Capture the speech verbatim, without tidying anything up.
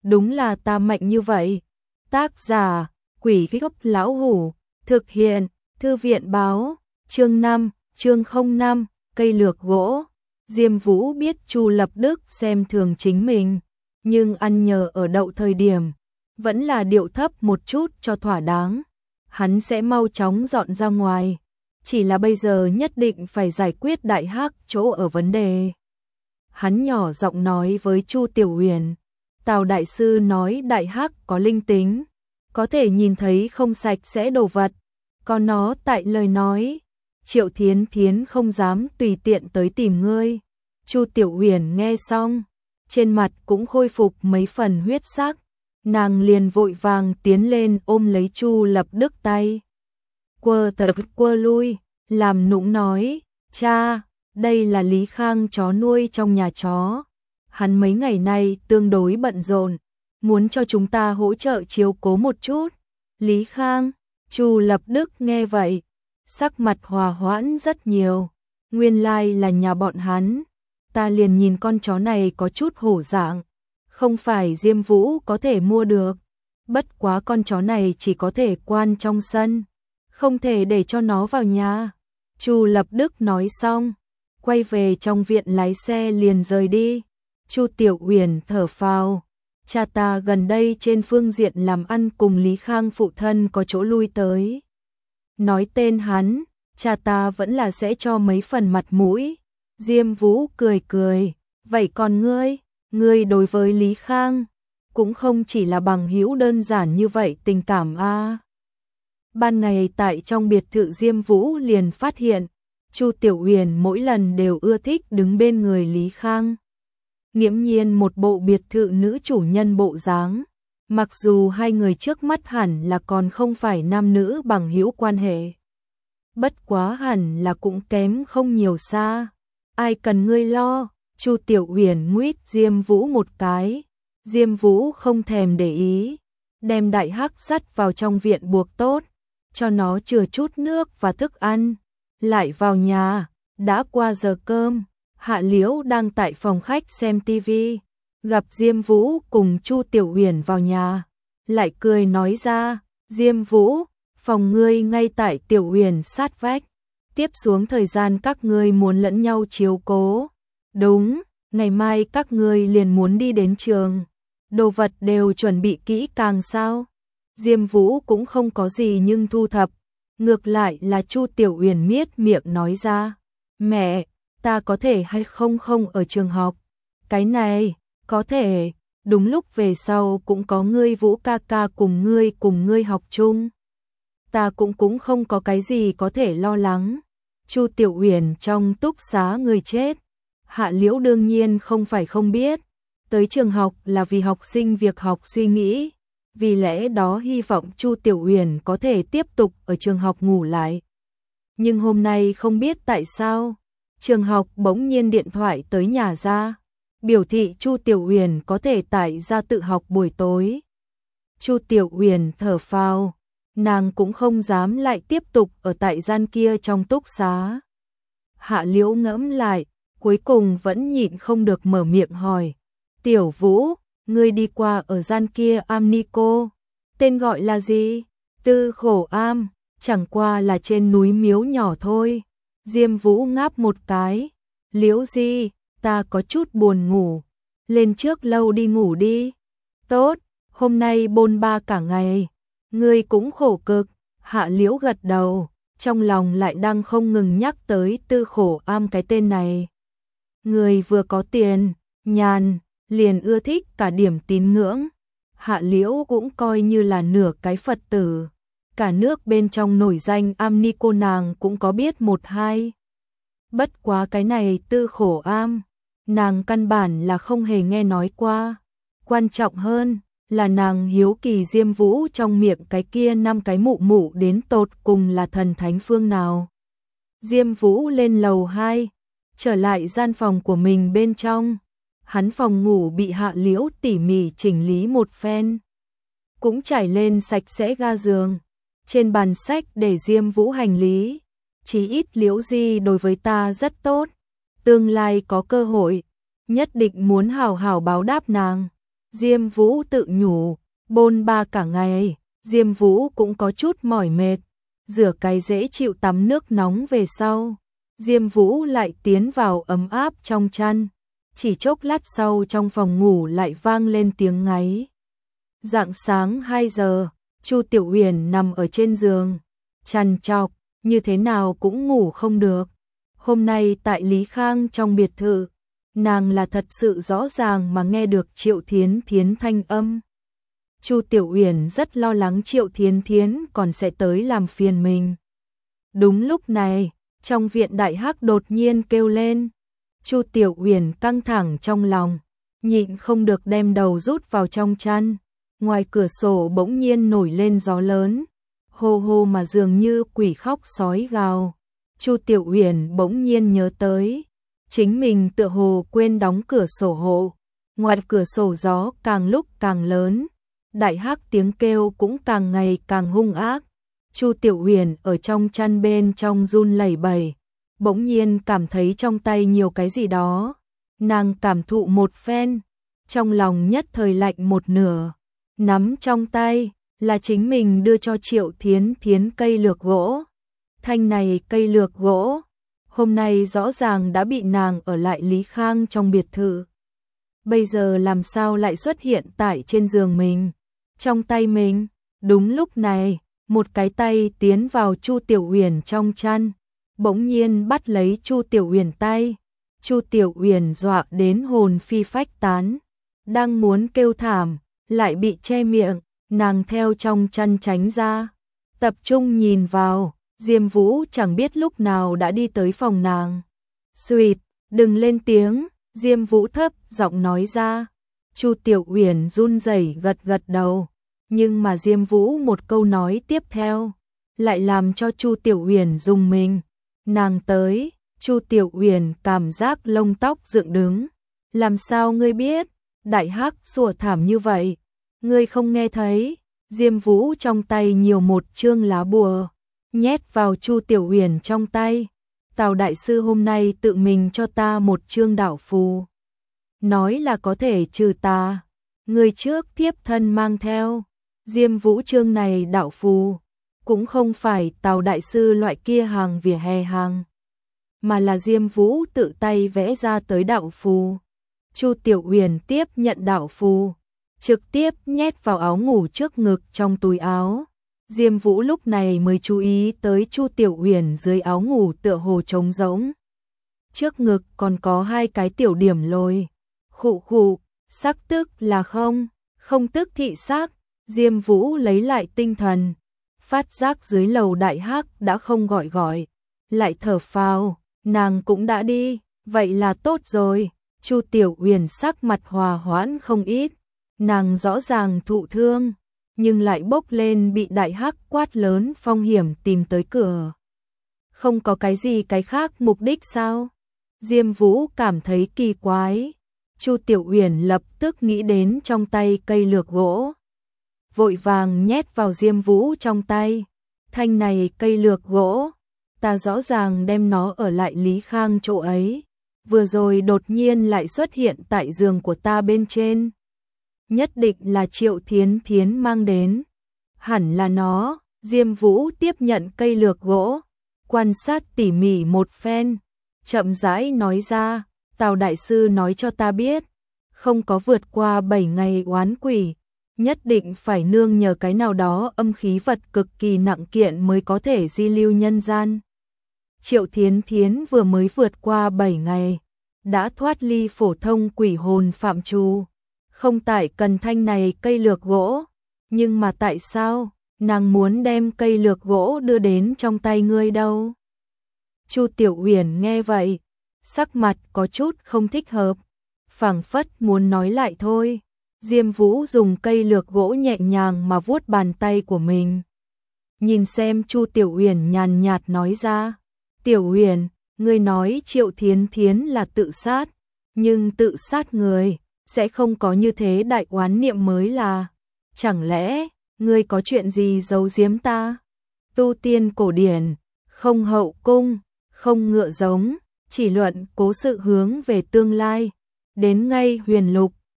đúng là ta mạnh như vậy. Tác giả, Quỷ Gốc Lão Hủ, thực hiện, Thư viện báo, chương năm, chương không năm, cây lược gỗ. Diêm Vũ biết Chu Lập Đức xem thường chính mình, nhưng ăn nhờ ở đậu thời điểm, vẫn là điệu thấp một chút cho thỏa đáng. Hắn sẽ mau chóng dọn ra ngoài, chỉ là bây giờ nhất định phải giải quyết Đại Hắc chỗ ở vấn đề. Hắn nhỏ giọng nói với Chu Tiểu Huyền, Tào đại sư nói Đại Hắc có linh tính, có thể nhìn thấy không sạch sẽ đồ vật, còn nó tại lời nói, Triệu Thiến Thiến không dám tùy tiện tới tìm ngươi. Chu Tiểu Huyền nghe xong, trên mặt cũng khôi phục mấy phần huyết sắc, nàng liền vội vàng tiến lên ôm lấy Chu Lập Đức tay. Quơ tập quơ lui, làm nũng nói, cha, đây là Lý Khang chó nuôi trong nhà chó. Hắn mấy ngày nay tương đối bận rộn, muốn cho chúng ta hỗ trợ chiếu cố một chút. Lý Khang, Chu Lập Đức nghe vậy, sắc mặt hòa hoãn rất nhiều, nguyên lai là nhà bọn hắn. Ta liền nhìn con chó này có chút hổ dạng, không phải Diêm Vũ có thể mua được, bất quá con chó này chỉ có thể quan trong sân, không thể để cho nó vào nhà. Chu Lập Đức nói xong, quay về trong viện lái xe liền rời đi. Chu Tiểu Huyền thở phào, cha ta gần đây trên phương diện làm ăn cùng Lý Khang phụ thân có chỗ lui tới. Nói tên hắn, cha ta vẫn là sẽ cho mấy phần mặt mũi. Diêm Vũ cười cười, vậy còn ngươi, ngươi đối với Lý Khang, cũng không chỉ là bằng hữu đơn giản như vậy tình cảm a. À. Ban ngày tại trong biệt thự Diêm Vũ liền phát hiện, Chu Tiểu Huyền mỗi lần đều ưa thích đứng bên người Lý Khang. Nghiễm nhiên một bộ biệt thự nữ chủ nhân bộ dáng, mặc dù hai người trước mắt hẳn là còn không phải nam nữ bằng hữu quan hệ. Bất quá hẳn là cũng kém không nhiều xa. Ai cần ngươi lo, Chu Tiểu Huyền nguyết Diêm Vũ một cái. Diêm Vũ không thèm để ý, đem Đại Hắc dắt vào trong viện buộc tốt, cho nó chừa chút nước và thức ăn, lại vào nhà. Đã qua giờ cơm, Hạ Liễu đang tại phòng khách xem tivi, gặp Diêm Vũ cùng Chu Tiểu Huyền vào nhà, lại cười nói ra, Diêm Vũ, phòng ngươi ngay tại Tiểu Huyền sát vách, tiếp xuống thời gian các ngươi muốn lẫn nhau chiếu cố. Đúng, ngày mai các ngươi liền muốn đi đến trường, đồ vật đều chuẩn bị kỹ càng sao? Diêm Vũ cũng không có gì nhưng thu thập, ngược lại là Chu Tiểu Huyền miết miệng nói ra, mẹ, ta có thể hay không không ở trường học? Cái này, có thể, đúng lúc về sau cũng có ngươi Vũ ca ca cùng ngươi cùng ngươi học chung. Ta cũng cũng không có cái gì có thể lo lắng. Chu Tiểu Huyền trong túc xá người chết, Hạ Liễu đương nhiên không phải không biết, tới trường học là vì học sinh việc học suy nghĩ, vì lẽ đó hy vọng Chu Tiểu Huyền có thể tiếp tục ở trường học ngủ lại. Nhưng hôm nay không biết tại sao, trường học bỗng nhiên điện thoại tới nhà ra, biểu thị Chu Tiểu Huyền có thể tại gia tự học buổi tối. Chu Tiểu Huyền thở phào, nàng cũng không dám lại tiếp tục ở tại gian kia trong túc xá. Hạ Liễu ngẫm lại, cuối cùng vẫn nhịn không được mở miệng hỏi, Tiểu Vũ, ngươi đi qua ở gian kia am ni cô, tên gọi là gì? Tư Khổ Am, chẳng qua là trên núi miếu nhỏ thôi. Diêm Vũ ngáp một cái, Liễu Di, ta có chút buồn ngủ, lên trước lâu đi ngủ đi. Tốt, hôm nay bôn ba cả ngày, ngươi cũng khổ cực. Hạ Liễu gật đầu, trong lòng lại đang không ngừng nhắc tới Tư Khổ Am cái tên này. Người vừa có tiền, nhàn, liền ưa thích cả điểm tín ngưỡng. Hạ Liễu cũng coi như là nửa cái Phật tử, cả nước bên trong nổi danh am ni cô nàng cũng có biết một hai. Bất quá cái này Tư Khổ Am, nàng căn bản là không hề nghe nói qua. Quan trọng hơn là nàng hiếu kỳ Diêm Vũ trong miệng cái kia năm cái mụ mụ đến tột cùng là thần thánh phương nào. Diêm Vũ lên lầu hai, trở lại gian phòng của mình bên trong. Hắn phòng ngủ bị Hạ Liễu tỉ mỉ chỉnh lý một phen, cũng trải lên sạch sẽ ga giường. Trên bàn sách để Diêm Vũ hành lý, chí ít Liễu Di đối với ta rất tốt, tương lai có cơ hội, nhất định muốn hào hào báo đáp nàng. Diêm Vũ tự nhủ, bôn ba cả ngày, Diêm Vũ cũng có chút mỏi mệt, rửa cái dễ chịu tắm nước nóng về sau. Diêm Vũ lại tiến vào ấm áp trong chăn, chỉ chốc lát sau trong phòng ngủ lại vang lên tiếng ngáy. Rạng sáng hai giờ, Chu Tiểu Uyển nằm ở trên giường, trằn trọc, như thế nào cũng ngủ không được. Hôm nay tại Lý Khang trong biệt thự, nàng là thật sự rõ ràng mà nghe được Triệu Thiến Thiến thanh âm. Chu Tiểu Uyển rất lo lắng Triệu Thiến Thiến còn sẽ tới làm phiền mình. Đúng lúc này, trong viện Đại Hắc đột nhiên kêu lên. Chu Tiểu Uyển căng thẳng trong lòng, nhịn không được đem đầu rút vào trong chăn. Ngoài cửa sổ bỗng nhiên nổi lên gió lớn, hô hô mà dường như quỷ khóc sói gào. Chu Tiểu Uyển bỗng nhiên nhớ tới, chính mình tựa hồ quên đóng cửa sổ hộ. Ngoài cửa sổ gió càng lúc càng lớn, Đại Hắc tiếng kêu cũng càng ngày càng hung ác. Chu Tiểu Uyển ở trong chăn bên trong run lẩy bẩy, bỗng nhiên cảm thấy trong tay nhiều cái gì đó. Nàng cảm thụ một phen, trong lòng nhất thời lạnh một nửa. Nắm trong tay là chính mình đưa cho Triệu Thiến Thiến cây lược gỗ. Thanh này cây lược gỗ, hôm nay rõ ràng đã bị nàng ở lại Lý Khang trong biệt thự. Bây giờ làm sao lại xuất hiện tại trên giường mình, trong tay mình. Đúng lúc này, một cái tay tiến vào Chu Tiểu Uyển trong chăn, bỗng nhiên bắt lấy Chu Tiểu Uyển tay. Chu Tiểu Uyển dọa đến hồn phi phách tán, đang muốn kêu thảm, lại bị che miệng, nàng theo trong chăn tránh ra, tập trung nhìn vào, Diêm Vũ chẳng biết lúc nào đã đi tới phòng nàng. Xuyệt, đừng lên tiếng, Diêm Vũ thấp giọng nói ra. Chu Tiểu Uyển run rẩy gật gật đầu, nhưng mà Diêm Vũ một câu nói tiếp theo, lại làm cho Chu Tiểu Uyển rùng mình. Nàng tới, Chu Tiểu Uyển cảm giác lông tóc dựng đứng. Làm sao ngươi biết? Đại Hắc sủa thảm như vậy, ngươi không nghe thấy? Diêm Vũ trong tay nhiều một chương lá bùa, nhét vào Chu Tiểu Uyển trong tay. Tào đại sư hôm nay tự mình cho ta một chương đạo phù, nói là có thể trừ tà. Người trước thiếp thân mang theo. Diêm Vũ chương này đạo phù, cũng không phải Tào đại sư loại kia hàng vỉa hè hàng, mà là Diêm Vũ tự tay vẽ ra tới đạo phù. Chu Tiểu Uyển tiếp nhận đạo phù, trực tiếp nhét vào áo ngủ trước ngực trong túi áo. Diêm Vũ lúc này mới chú ý tới Chu Tiểu Uyển dưới áo ngủ tựa hồ trống rỗng. Trước ngực còn có hai cái tiểu điểm lồi. Khụ khụ, sắc tức là không, không tức thị sắc. Diêm Vũ lấy lại tinh thần, phát giác dưới lầu Đại Hắc đã không gọi gọi, lại thở phào, nàng cũng đã đi, vậy là tốt rồi. Chu Tiểu Uyển sắc mặt hòa hoãn không ít, nàng rõ ràng thụ thương, nhưng lại bốc lên bị Đại Hắc quát lớn phong hiểm tìm tới cửa. Không có cái gì cái khác mục đích sao? Diêm Vũ cảm thấy kỳ quái. Chu Tiểu Uyển lập tức nghĩ đến trong tay cây lược gỗ, vội vàng nhét vào Diêm Vũ trong tay. Thanh này cây lược gỗ, ta rõ ràng đem nó ở lại Lý Khang chỗ ấy, vừa rồi đột nhiên lại xuất hiện tại giường của ta bên trên. Nhất định là Triệu Thiến Thiến mang đến. Hẳn là nó. Diêm Vũ tiếp nhận cây lược gỗ, quan sát tỉ mỉ một phen, chậm rãi nói ra, Tào đại sư nói cho ta biết, không có vượt qua bảy ngày oán quỷ, nhất định phải nương nhờ cái nào đó âm khí vật cực kỳ nặng kiện mới có thể di lưu nhân gian. Triệu Thiến Thiến vừa mới vượt qua bảy ngày, đã thoát ly phổ thông quỷ hồn phạm trù, không tại cần thanh này cây lược gỗ, nhưng mà tại sao nàng muốn đem cây lược gỗ đưa đến trong tay ngươi đâu? Chu Tiểu Uyển nghe vậy, sắc mặt có chút không thích hợp, phảng phất muốn nói lại thôi. Diêm Vũ dùng cây lược gỗ nhẹ nhàng mà vuốt bàn tay của mình. Nhìn xem Chu Tiểu Uyển nhàn nhạt nói ra, Tiểu Uyển, ngươi nói Triệu Thiến Thiến là tự sát, nhưng tự sát người sẽ không có như thế đại oán niệm mới là. Chẳng lẽ ngươi có chuyện gì giấu giếm ta? Tu tiên cổ điển, không hậu cung, không ngựa giống, chỉ luận cố sự hướng về tương lai. Đến ngay huyền lục,